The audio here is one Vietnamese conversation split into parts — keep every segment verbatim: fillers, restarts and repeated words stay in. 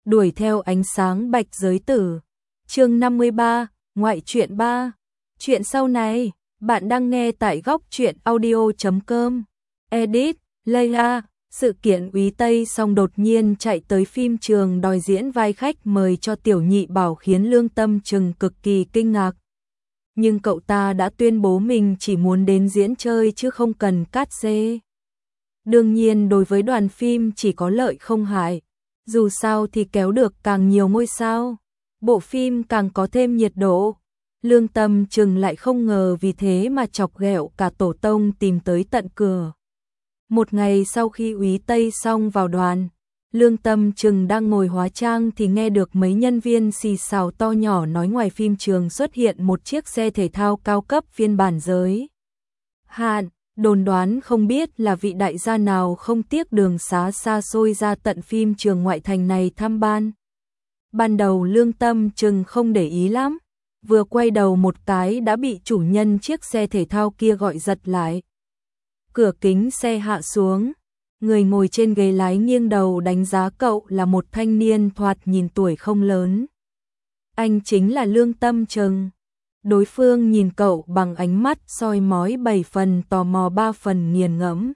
đuổi theo ánh sáng bạch giới tử. Chương năm mươi ba, ngoại truyện ba. Chuyện sau này, bạn đang nghe tại góc truyện audio chấm com. Edit, Leila. Sự kiện Úy Tây Song đột nhiên chạy tới phim trường đòi diễn vai khách mời cho Tiểu Nhị Bảo khiến Lương Tâm Trừng cực kỳ kinh ngạc. Nhưng cậu ta đã tuyên bố mình chỉ muốn đến diễn chơi chứ không cần cát xê. Đương nhiên đối với đoàn phim chỉ có lợi không hại. Dù sao thì kéo được càng nhiều ngôi sao, bộ phim càng có thêm nhiệt độ. Lương Tâm Trừng lại không ngờ vì thế mà chọc ghẹo cả tổ tông tìm tới tận cửa. Một ngày sau khi Úy Tây Song vào đoàn, Lương Tâm Trừng đang ngồi hóa trang thì nghe được mấy nhân viên xì xào to nhỏ nói ngoài phim trường xuất hiện một chiếc xe thể thao cao cấp phiên bản giới hạn, đồn đoán không biết là vị đại gia nào không tiếc đường xá xa xôi ra tận phim trường ngoại thành này thăm ban. Ban đầu Lương Tâm Trừng không để ý lắm, vừa quay đầu một cái đã bị chủ nhân chiếc xe thể thao kia gọi giật lại. Cửa kính xe hạ xuống, người ngồi trên ghế lái nghiêng đầu đánh giá cậu là một thanh niên thoạt nhìn tuổi không lớn. Anh chính là Lương Tâm Trừng. Đối phương nhìn cậu bằng ánh mắt soi mói bảy phần tò mò ba phần nghiền ngẫm.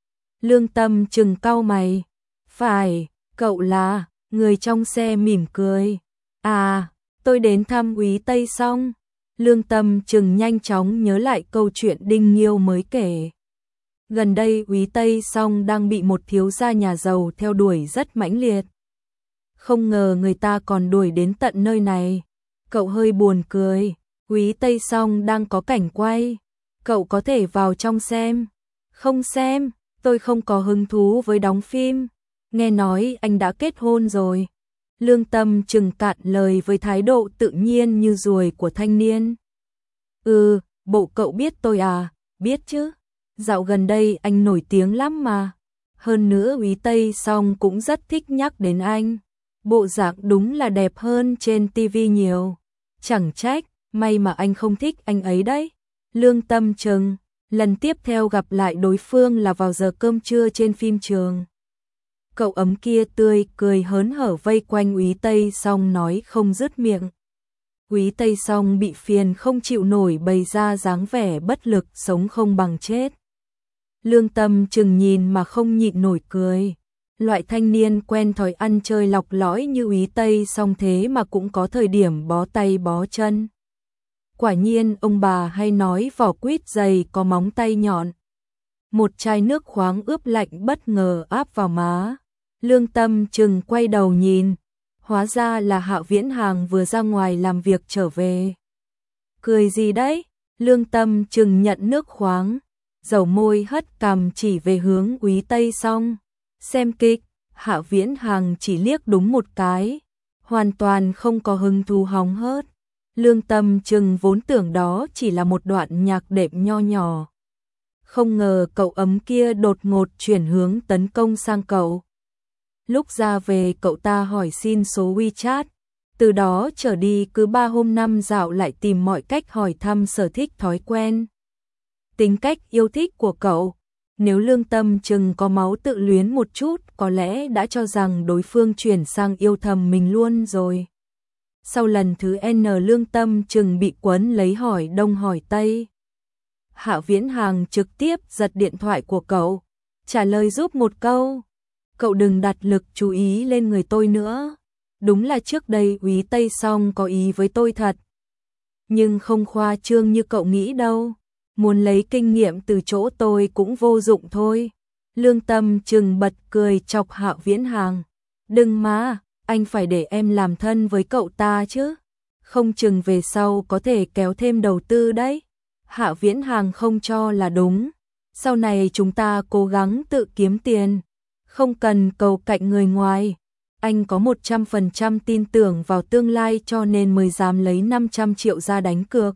Lương Tâm Trừng cau mày. Phải, cậu là, người trong xe mỉm cười. À, tôi đến thăm Úy Tây Song. Lương Tâm Trừng nhanh chóng nhớ lại câu chuyện Đinh Nghiêu mới kể. Gần đây Úy Tây Song đang bị một thiếu gia nhà giàu theo đuổi rất mãnh liệt. Không ngờ người ta còn đuổi đến tận nơi này. Cậu hơi buồn cười. Úy Tây Song đang có cảnh quay. Cậu có thể vào trong xem. Không xem, tôi không có hứng thú với đóng phim. Nghe nói anh đã kết hôn rồi. Lương Tâm Trừng cạn lời với thái độ tự nhiên như ruồi của thanh niên. Ừ, bộ cậu biết tôi à, biết chứ. Dạo gần đây anh nổi tiếng lắm mà. Hơn nữa Úy Tây Song cũng rất thích nhắc đến anh. Bộ dạng đúng là đẹp hơn trên tivi nhiều. Chẳng trách, may mà anh không thích anh ấy đấy. Lương Tâm Trừng, lần tiếp theo gặp lại đối phương là vào giờ cơm trưa trên phim trường. Cậu ấm kia tươi cười hớn hở vây quanh Úy Tây Song nói không dứt miệng. Úy Tây Song bị phiền không chịu nổi bày ra dáng vẻ bất lực sống không bằng chết. Lương Tâm Trừng nhìn mà không nhịn nổi cười. Loại thanh niên quen thói ăn chơi lọc lõi như Úy Tây Song thế mà cũng có thời điểm bó tay bó chân. Quả nhiên ông bà hay nói vỏ quýt dày có móng tay nhọn. Một chai nước khoáng ướp lạnh bất ngờ áp vào má. Lương Tâm Trừng quay đầu nhìn. Hóa ra là Hạo Viễn Hàng vừa ra ngoài làm việc trở về. Cười gì đấy? Lương Tâm Trừng nhận nước khoáng. Dầu môi hất cằm chỉ về hướng Úy Tây Song. Xem kịch, Hạo Viễn Hàng chỉ liếc đúng một cái. Hoàn toàn không có hứng thú hóng hớt. Lương Tâm Trừng vốn tưởng đó chỉ là một đoạn nhạc đệm nho nhỏ. Không ngờ cậu ấm kia đột ngột chuyển hướng tấn công sang cậu. Lúc ra về cậu ta hỏi xin số WeChat. Từ đó trở đi cứ ba hôm năm dạo lại tìm mọi cách hỏi thăm sở thích thói quen. Tính cách yêu thích của cậu. Nếu Lương Tâm Trừng có máu tự luyến một chút có lẽ đã cho rằng đối phương chuyển sang yêu thầm mình luôn rồi. Sau lần thứ N Lương Tâm Trừng bị quấn lấy hỏi đông hỏi tây. Hạo Viễn Hàng trực tiếp giật điện thoại của cậu. Trả lời giúp một câu. Cậu đừng đặt lực chú ý lên người tôi nữa. Đúng là trước đây Úy Tây Song có ý với tôi thật. Nhưng không khoa trương như cậu nghĩ đâu. Muốn lấy kinh nghiệm từ chỗ tôi cũng vô dụng thôi. Lương Tâm Trừng bật cười chọc Hạo Viễn Hàng. Đừng mà, anh phải để em làm thân với cậu ta chứ. Không chừng về sau có thể kéo thêm đầu tư đấy. Hạo Viễn Hàng không cho là đúng. Sau này chúng ta cố gắng tự kiếm tiền. Không cần cầu cạnh người ngoài. Anh có một trăm phần trăm tin tưởng vào tương lai cho nên mới dám lấy năm trăm triệu ra đánh cược.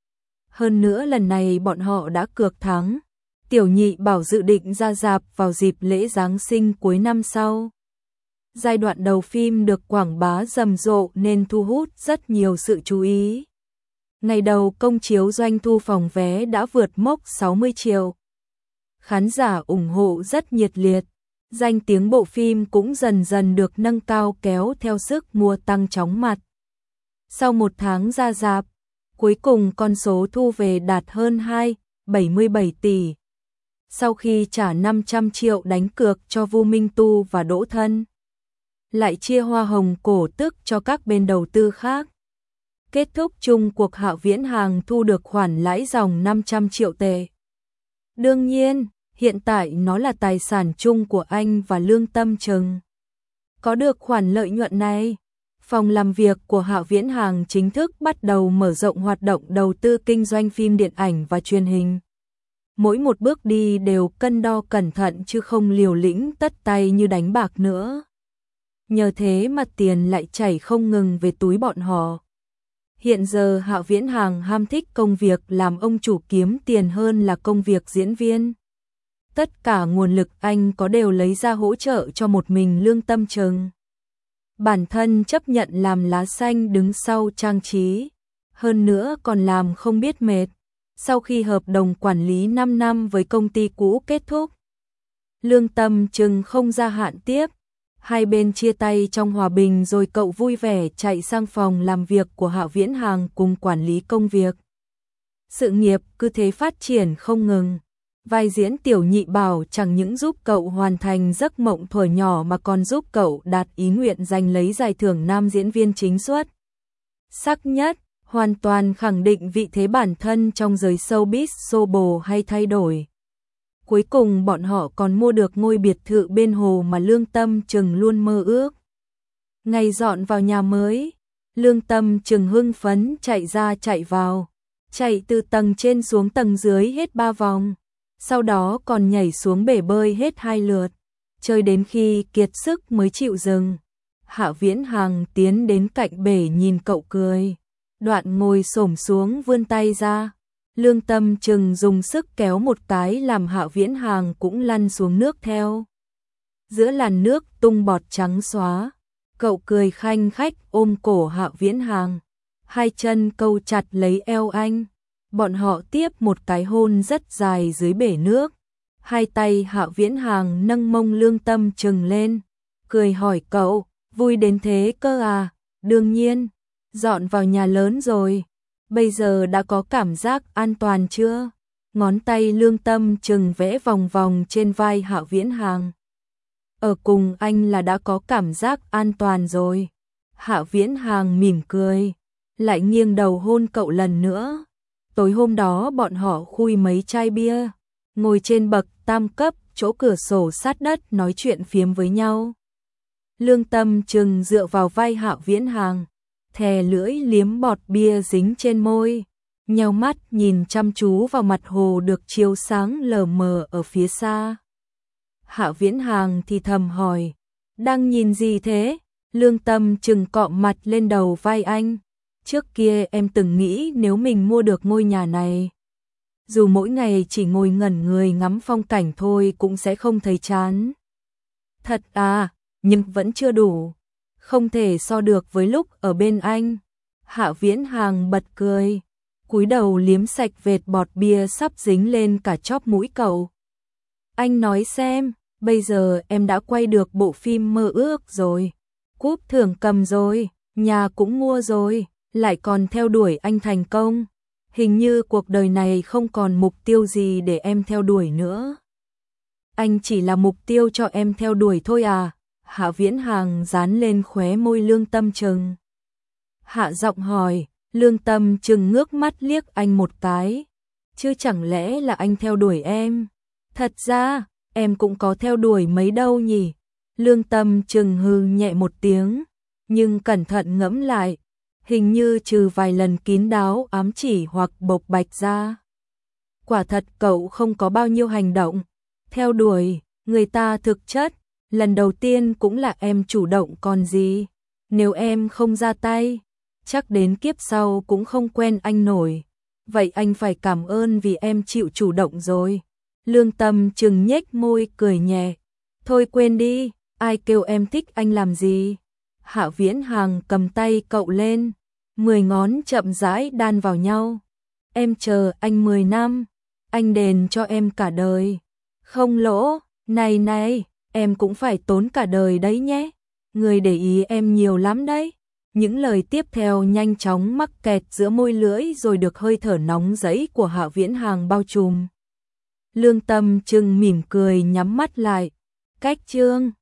Hơn nữa lần này bọn họ đã cược thắng. Tiểu Nhị Bảo dự định ra rạp vào dịp lễ Giáng sinh cuối năm sau. Giai đoạn đầu phim được quảng bá rầm rộ nên thu hút rất nhiều sự chú ý. Ngày đầu công chiếu doanh thu phòng vé đã vượt mốc sáu mươi triệu. Khán giả ủng hộ rất nhiệt liệt. Danh tiếng bộ phim cũng dần dần được nâng cao kéo theo sức mua tăng chóng mặt. Sau một tháng ra rạp, cuối cùng con số thu về đạt hơn hai phẩy bảy mươi bảy tỷ. Sau khi trả năm trăm triệu đánh cược cho Vu Minh Tu và Đỗ Thân, lại chia hoa hồng cổ tức cho các bên đầu tư khác. Kết thúc chung cuộc, Hạo Viễn Hàng thu được khoản lãi dòng năm trăm triệu tệ. Đương nhiên, hiện tại nó là tài sản chung của anh và Lương Tâm Trừng. Có được khoản lợi nhuận này, phòng làm việc của Hạo Viễn Hàng chính thức bắt đầu mở rộng hoạt động đầu tư kinh doanh phim điện ảnh và truyền hình. Mỗi một bước đi đều cân đo cẩn thận chứ không liều lĩnh tất tay như đánh bạc nữa. Nhờ thế mà tiền lại chảy không ngừng về túi bọn họ. Hiện giờ Hạo Viễn Hàng ham thích công việc làm ông chủ kiếm tiền hơn là công việc diễn viên. Tất cả nguồn lực anh có đều lấy ra hỗ trợ cho một mình Lương Tâm Trừng. Bản thân chấp nhận làm lá xanh đứng sau trang trí, hơn nữa còn làm không biết mệt. Sau khi hợp đồng quản lý năm năm với công ty cũ kết thúc, Lương Tâm Trừng không gia hạn tiếp. Hai bên chia tay trong hòa bình rồi cậu vui vẻ chạy sang phòng làm việc của Hạo Viễn Hàng cùng quản lý công việc. Sự nghiệp cứ thế phát triển không ngừng. Vai diễn Tiểu Nhị Bảo chẳng những giúp cậu hoàn thành giấc mộng thuở nhỏ mà còn giúp cậu đạt ý nguyện giành lấy giải thưởng nam diễn viên chính xuất sắc nhất, hoàn toàn khẳng định vị thế bản thân trong giới showbiz xô bồ hay thay đổi. Cuối cùng bọn họ còn mua được ngôi biệt thự bên hồ mà Lương Tâm Trừng luôn mơ ước. Ngày dọn vào nhà mới, Lương Tâm Trừng hưng phấn chạy ra chạy vào, chạy từ tầng trên xuống tầng dưới hết ba vòng, sau đó còn nhảy xuống bể bơi hết hai lượt, chơi đến khi kiệt sức mới chịu dừng. Hạo Viễn Hàng tiến đến cạnh bể nhìn cậu cười, đoạn ngồi xổm xuống vươn tay ra. Lương Tâm Trừng dùng sức kéo một cái làm Hạo Viễn Hàng cũng lăn xuống nước theo. Giữa làn nước tung bọt trắng xóa, cậu cười khanh khách ôm cổ Hạo Viễn Hàng, hai chân câu chặt lấy eo anh. Bọn họ tiếp một cái hôn rất dài dưới bể nước. Hai tay Hạo Viễn Hàng nâng mông Lương Tâm Trừng lên, cười hỏi cậu, vui đến thế cơ à? Đương nhiên, dọn vào nhà lớn rồi. Bây giờ đã có cảm giác an toàn chưa? Ngón tay Lương Tâm Trừng vẽ vòng vòng trên vai Hạo Viễn Hàng. Ở cùng anh là đã có cảm giác an toàn rồi. Hạo Viễn Hàng mỉm cười, lại nghiêng đầu hôn cậu lần nữa. Tối hôm đó bọn họ khui mấy chai bia, ngồi trên bậc tam cấp chỗ cửa sổ sát đất nói chuyện phiếm với nhau. Lương Tâm Trừng dựa vào vai Hạo Viễn Hàng, thè lưỡi liếm bọt bia dính trên môi, nheo mắt nhìn chăm chú vào mặt hồ được chiếu sáng lờ mờ ở phía xa. Hạo Viễn Hàng thì thầm hỏi, đang nhìn gì thế? Lương Tâm Trừng cọ mặt lên đầu vai anh. Trước kia em từng nghĩ nếu mình mua được ngôi nhà này, dù mỗi ngày chỉ ngồi ngẩn người ngắm phong cảnh thôi cũng sẽ không thấy chán. Thật à, nhưng vẫn chưa đủ. Không thể so được với lúc ở bên anh. Hạo Viễn Hàng bật cười, cúi đầu liếm sạch vệt bọt bia sắp dính lên cả chóp mũi cậu. Anh nói xem, bây giờ em đã quay được bộ phim mơ ước rồi, cúp thưởng cầm rồi, nhà cũng mua rồi, lại còn theo đuổi anh thành công. Hình như cuộc đời này không còn mục tiêu gì để em theo đuổi nữa. Anh chỉ là mục tiêu cho em theo đuổi thôi à? Hạo Viễn Hàng dán lên khóe môi Lương Tâm Trừng. Hạ giọng hỏi, Lương Tâm Trừng ngước mắt liếc anh một cái. Chứ chẳng lẽ là anh theo đuổi em? Thật ra, em cũng có theo đuổi mấy đâu nhỉ? Lương Tâm Trừng hừ nhẹ một tiếng, nhưng cẩn thận ngẫm lại, hình như trừ vài lần kín đáo ám chỉ hoặc bộc bạch ra, quả thật cậu không có bao nhiêu hành động theo đuổi người ta thực chất. Lần đầu tiên cũng là em chủ động còn gì. Nếu em không ra tay, chắc đến kiếp sau cũng không quen anh nổi. Vậy anh phải cảm ơn vì em chịu chủ động rồi. Lương Tâm Trừng nhếch môi cười nhẹ. Thôi quên đi, ai kêu em thích anh làm gì. Hạo Viễn Hàng cầm tay cậu lên, mười ngón chậm rãi đan vào nhau. Em chờ anh mười năm, anh đền cho em cả đời. Không lỗ, này này. em cũng phải tốn cả đời đấy nhé. Người để ý em nhiều lắm đấy. Những lời tiếp theo nhanh chóng mắc kẹt giữa môi lưỡi rồi được hơi thở nóng rẫy của Hạ Viễn Hàng bao trùm. Lương Tâm Trừng mỉm cười nhắm mắt lại. Cách Trương